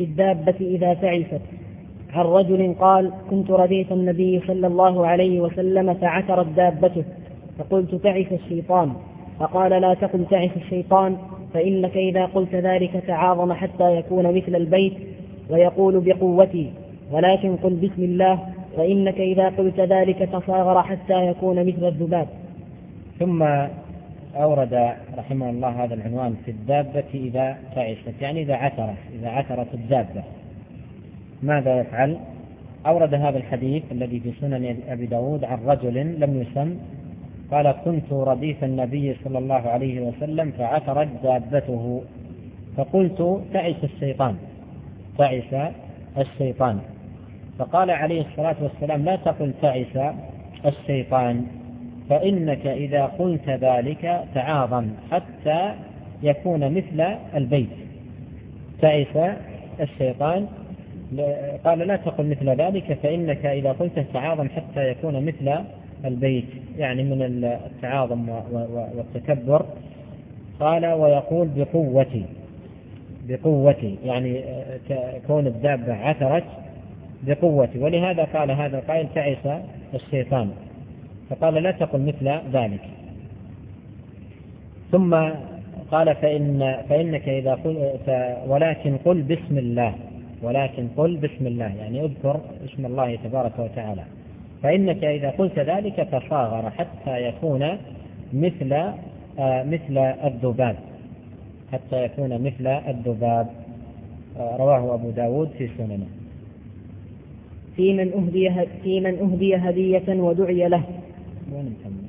في الدابة إذا تعست. عن رجل قال: كنت رديف النبي صلى الله عليه وسلم فعثرت دابته فقلت: تعس الشيطان. فقال: لا تقل تعس الشيطان، فإنك إذا قلت ذلك تعاظم حتى يكون مثل البيت ويقول بقوتي، ولكن قل بسم الله، فإنك إذا قلت ذلك تصاغر حتى يكون مثل الذباب. ثم أورد رحمه الله هذا العنوان: في الدابة إذا تعست، يعني إذا عثرت الدابة ماذا يفعل؟ أورد هذا الحديث الذي في سنن أبي داود عن رجل لم يسم قال: كنت رديف النبي صلى الله عليه وسلم فعثرت دابته فقلت: تعس الشيطان. فقال عليه الصلاة والسلام: لا تقل تعس الشيطان، فإنك إذا قلت ذلك تعاظم حتى يكون مثل البيت. تعس الشيطان، قال: لا تقل مثل ذلك، فإنك إذا قلت تعاظم حتى يكون مثل البيت، يعني من التعاظم والتكبر. قال: ويقول بقوتي، يعني كون الدابة عثرت بقوتي، ولهذا قال هذا القائل: تعس الشيطان، فقال: لا تقل مثل ذلك. ثم قال: فإنك إذا قلت ولكن قل بسم الله، يعني اذكر اسم الله تبارك وتعالى، فإنك إذا قلت ذلك تصاغر حتى يكون مثل الذباب. رواه أبو داود في سننه. في من أهدي هدية ودعي له. وين